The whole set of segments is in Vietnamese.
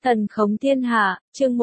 Thần khống thiên hạ, chương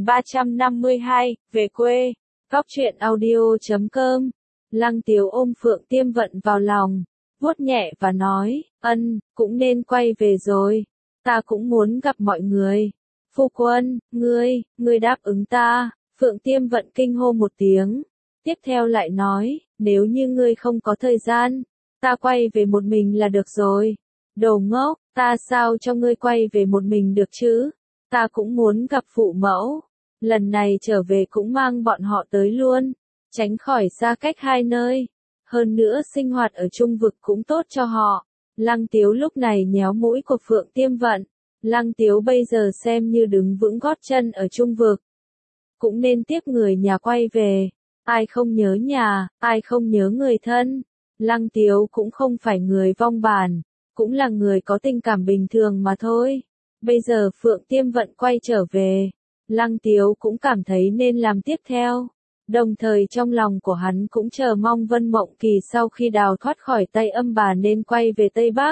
1352, về quê. Góc truyện audio.com. Lăng Tiếu ôm Phượng Tiêm Vận vào lòng, vuốt nhẹ và nói, cũng nên quay về rồi. Ta cũng muốn gặp mọi người. Phu quân, ngươi đáp ứng ta. Phượng Tiêm Vận kinh hô một tiếng. Tiếp theo lại nói, nếu như ngươi không có thời gian, ta quay về một mình là được rồi. Đồ ngốc, ta sao cho ngươi quay về một mình được chứ? Ta cũng muốn gặp phụ mẫu. Lần này trở về cũng mang bọn họ tới luôn, tránh khỏi xa cách hai nơi. Hơn nữa sinh hoạt ở Trung Vực cũng tốt cho họ. Lăng Tiếu lúc này nhéo mũi của Phượng Tiêm Vận. Lăng Tiếu bây giờ xem như đứng vững gót chân ở Trung Vực. Cũng nên tiếp người nhà quay về. Ai không nhớ nhà, ai không nhớ người thân. Lăng Tiếu cũng không phải người vong bản, cũng là người có tình cảm bình thường mà thôi. Bây giờ Phượng Tiêm Vận quay trở về, Lăng Tiếu cũng cảm thấy nên làm tiếp theo. Đồng thời trong lòng của hắn cũng chờ mong Vân Mộng Kỳ sau khi đào thoát khỏi tay âm bà nên quay về Tây Bắc.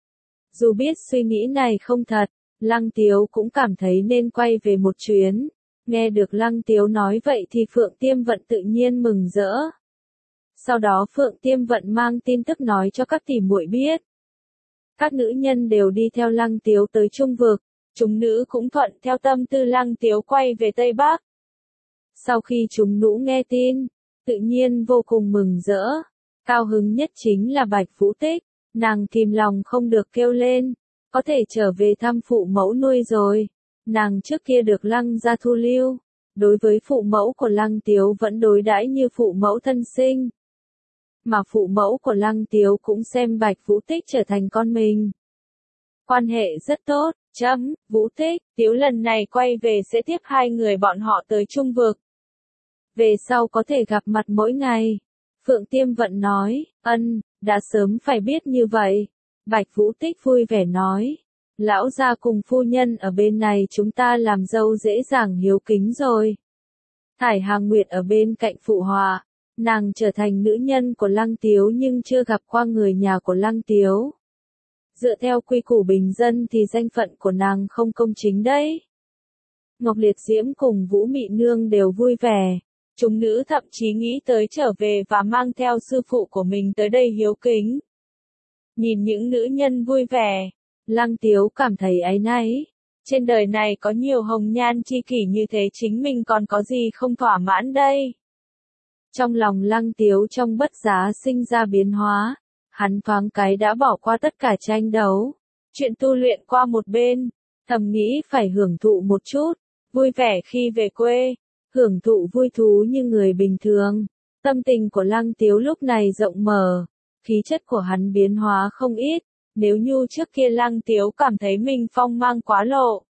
Dù biết suy nghĩ này không thật, Lăng Tiếu cũng cảm thấy nên quay về một chuyến. Nghe được Lăng Tiếu nói vậy thì Phượng Tiêm Vận tự nhiên mừng rỡ. Sau đó Phượng Tiêm Vận mang tin tức nói cho các tỷ muội biết. Các nữ nhân đều đi theo Lăng Tiếu tới Trung Vực, chúng nữ cũng thuận theo tâm tư Lăng Tiếu quay về Tây Bắc. Sau khi chúng nữ nghe tin, tự nhiên vô cùng mừng rỡ. Cao hứng nhất chính là Bạch Vũ Tích, nàng kìm lòng không được kêu lên, có thể trở về thăm phụ mẫu nuôi rồi. Nàng trước kia được Lăng gia thu lưu, đối với phụ mẫu của Lăng Tiếu vẫn đối đãi như phụ mẫu thân sinh. Mà phụ mẫu của Lăng Tiếu cũng xem Bạch Vũ Tích trở thành con mình. Quan hệ rất tốt, Vũ Tích, Tiếu lần này quay về sẽ tiếp hai người bọn họ tới Trung Vực. Về sau có thể gặp mặt mỗi ngày. Phượng Tiêm Vận nói, đã sớm phải biết như vậy. Bạch Vũ Tích vui vẻ nói, lão gia cùng phu nhân ở bên này chúng ta làm dâu dễ dàng hiếu kính rồi. Thải Hàng Nguyệt ở bên cạnh phụ họa. Nàng trở thành nữ nhân của Lăng Tiếu nhưng chưa gặp qua người nhà của Lăng Tiếu. Dựa theo quy củ bình dân thì danh phận của nàng không công chính đấy. Ngọc Liệt Diễm cùng Vũ Mị Nương đều vui vẻ. Chúng nữ thậm chí nghĩ tới trở về và mang theo sư phụ của mình tới đây hiếu kính. Nhìn những nữ nhân vui vẻ, Lăng Tiếu cảm thấy áy náy. Trên đời này có nhiều hồng nhan chi kỷ như thế chính mình còn có gì không thỏa mãn đây. Trong lòng Lăng Tiếu trong bất giá sinh ra biến hóa, hắn thoáng cái đã bỏ qua tất cả tranh đấu, chuyện tu luyện qua một bên, thầm nghĩ phải hưởng thụ một chút, vui vẻ khi về quê, hưởng thụ vui thú như người bình thường. Tâm tình của Lăng Tiếu lúc này rộng mở, khí chất của hắn biến hóa không ít, nếu như trước kia Lăng Tiếu cảm thấy mình phong mang quá lộ,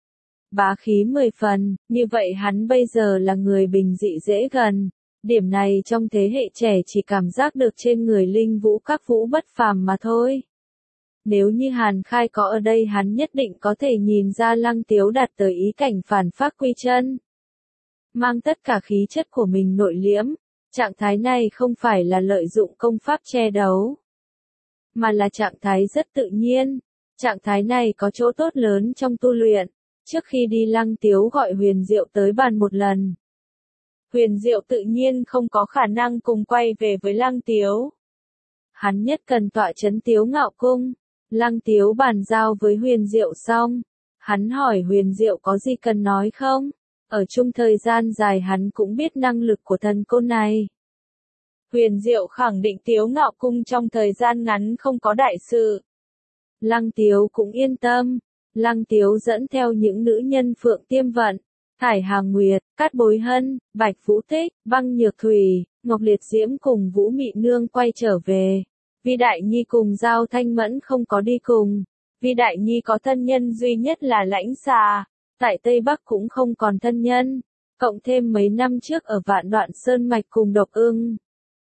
bá khí 10 phần, như vậy hắn bây giờ là người bình dị dễ gần. Điểm này trong thế hệ trẻ chỉ cảm giác được trên người Linh Vũ các vũ bất phàm mà thôi. Nếu như Hàn Khai có ở đây hắn nhất định có thể nhìn ra Lăng Tiếu đạt tới ý cảnh phản phác quy chân. Mang tất cả khí chất của mình nội liễm, trạng thái này không phải là lợi dụng công pháp che đấu, mà là trạng thái rất tự nhiên. Trạng thái này có chỗ tốt lớn trong tu luyện. Trước khi đi Lăng Tiếu gọi Huyền Diệu tới bàn một lần. Huyền Diệu tự nhiên không có khả năng cùng quay về với Lăng Tiếu. Hắn nhất cần tọa trấn Tiếu Ngạo Cung. Lăng Tiếu bàn giao với Huyền Diệu xong. Hắn hỏi Huyền Diệu có gì cần nói không? Ở chung thời gian dài hắn cũng biết năng lực của thần côn này. Huyền Diệu khẳng định Tiếu Ngạo Cung trong thời gian ngắn không có đại sự. Lăng Tiếu cũng yên tâm. Lăng Tiếu dẫn theo những nữ nhân Phượng Tiêm Vận, Thải Hàng Nguyệt, Cát Bối Hân, Bạch Vũ Tích, Băng Nhược Thủy, Ngọc Liệt Diễm cùng Vũ Mị Nương quay trở về. Vi Đại Nhi cùng Giao Thanh Mẫn không có đi cùng. Vi Đại Nhi có thân nhân duy nhất là Lãnh Xà, tại Tây Bắc cũng không còn thân nhân, cộng thêm mấy năm trước ở Vạn Đoạn Sơn Mạch cùng Độc Ưng.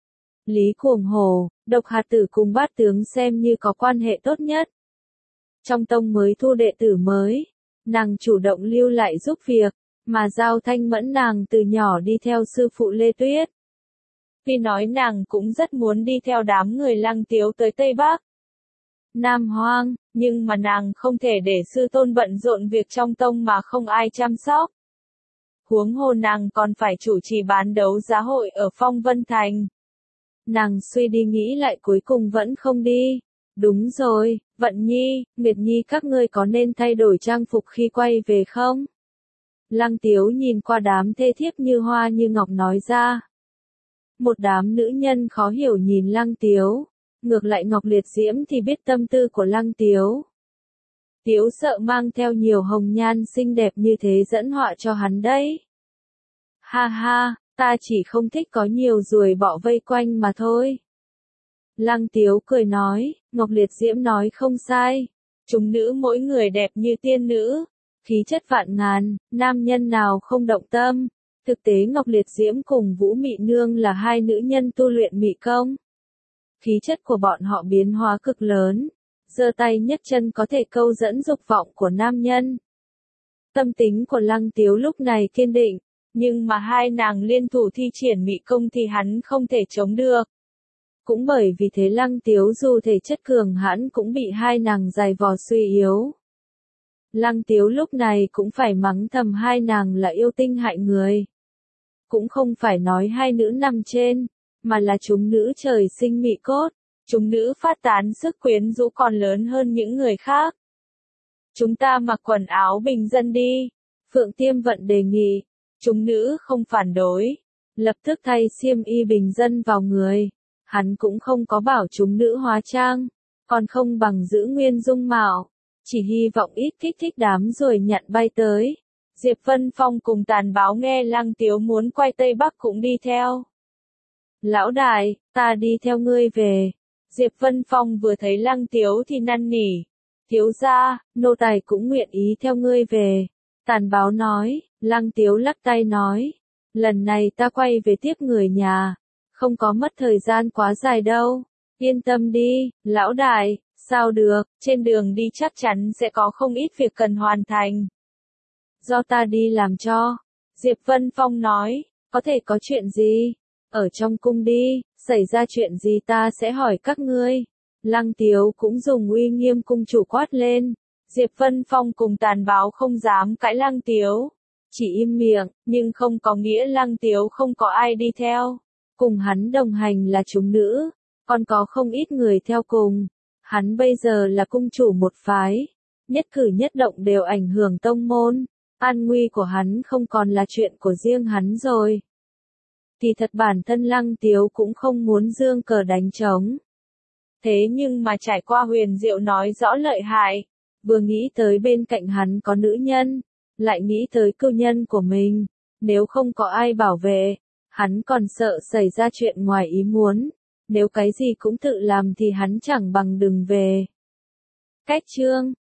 Lý Cuồng Hồ, Độc Hạt Tử cùng Bát Tướng xem như có quan hệ tốt nhất. Trong tông mới thu đệ tử mới, nàng chủ động lưu lại giúp việc. Mà Giao Thanh Mẫn nàng từ nhỏ đi theo sư phụ Lê Tuyết. Vì nói nàng cũng rất muốn đi theo đám người Lăng Tiếu tới Tây Bắc. Nam Hoang, nhưng mà nàng không thể để sư tôn bận rộn việc trong tông mà không ai chăm sóc. Huống hồ nàng còn phải chủ trì bán đấu giá hội ở Phong Vân Thành. Nàng suy đi nghĩ lại cuối cùng vẫn không đi. Đúng rồi, Vận Nhi, Nguyệt Nhi các ngươi có nên thay đổi trang phục khi quay về không? Lăng Tiếu nhìn qua đám thê thiếp như hoa như ngọc nói ra. Một đám nữ nhân khó hiểu nhìn Lăng Tiếu. Ngược lại Ngọc Liệt Diễm thì biết tâm tư của Lăng Tiếu. Tiếu sợ mang theo nhiều hồng nhan xinh đẹp như thế dẫn họa cho hắn đấy. Ha ha, ta chỉ không thích có nhiều ruồi bọ vây quanh mà thôi. Lăng Tiếu cười nói, Ngọc Liệt Diễm nói không sai. Chúng nữ mỗi người đẹp như tiên nữ, khí chất vạn ngàn, nam nhân nào không động tâm. Thực tế Ngọc Liệt Diễm cùng Vũ Mị Nương là hai nữ nhân tu luyện mị công. Khí chất của bọn họ biến hóa cực lớn, giơ tay nhấc chân có thể câu dẫn dục vọng của nam nhân. Tâm tính của Lăng Tiếu lúc này kiên định, nhưng mà hai nàng liên thủ thi triển mị công thì hắn không thể chống được. Cũng bởi vì thế Lăng Tiếu dù thể chất cường hãn cũng bị hai nàng giày vò suy yếu. Lăng Tiếu lúc này cũng phải mắng thầm hai nàng là yêu tinh hại người. Cũng không phải nói hai nữ nằm trên, mà là chúng nữ trời sinh mị cốt, chúng nữ phát tán sức quyến rũ còn lớn hơn những người khác. Chúng ta mặc quần áo bình dân đi, Phượng Tiêm Vận đề nghị, chúng nữ không phản đối, lập tức thay xiêm y bình dân vào người. Hắn cũng không có bảo chúng nữ hóa trang, còn không bằng giữ nguyên dung mạo, chỉ hy vọng ít kích thích đám ruồi nhặn bay tới. Diệp Vân Phong cùng Tàn Báo nghe Lăng Tiếu muốn quay Tây Bắc cũng đi theo. Lão đại, ta đi theo ngươi về. Diệp Vân Phong vừa thấy Lăng Tiếu thì năn nỉ. Thiếu gia, nô tài cũng nguyện ý theo ngươi về. Tàn Báo nói, Lăng Tiếu lắc tay nói. Lần này ta quay về tiếp người nhà. Không có mất thời gian quá dài đâu. Yên tâm đi, lão đại, sao được, trên đường đi chắc chắn sẽ có không ít việc cần hoàn thành. Do ta đi làm cho. Diệp Vân Phong nói, có thể có chuyện gì? Ở trong cung đi, xảy ra chuyện gì ta sẽ hỏi các ngươi. Lăng Tiếu cũng dùng uy nghiêm cung chủ quát lên. Diệp Vân Phong cùng Tàn Báo không dám cãi Lăng Tiếu. Chỉ im miệng, nhưng không có nghĩa Lăng Tiếu không có ai đi theo. Cùng hắn đồng hành là chúng nữ, còn có không ít người theo cùng. Hắn bây giờ là cung chủ một phái. Nhất cử nhất động đều ảnh hưởng tông môn. An nguy của hắn không còn là chuyện của riêng hắn rồi. Thì thật bản thân Lăng Tiếu cũng không muốn giương cờ đánh trống. Thế nhưng mà trải qua Huyền Diệu nói rõ lợi hại, vừa nghĩ tới bên cạnh hắn có nữ nhân, lại nghĩ tới cưu nhân của mình, nếu không có ai bảo vệ, hắn còn sợ xảy ra chuyện ngoài ý muốn, nếu cái gì cũng tự làm thì hắn chẳng bằng đừng về. Cách chương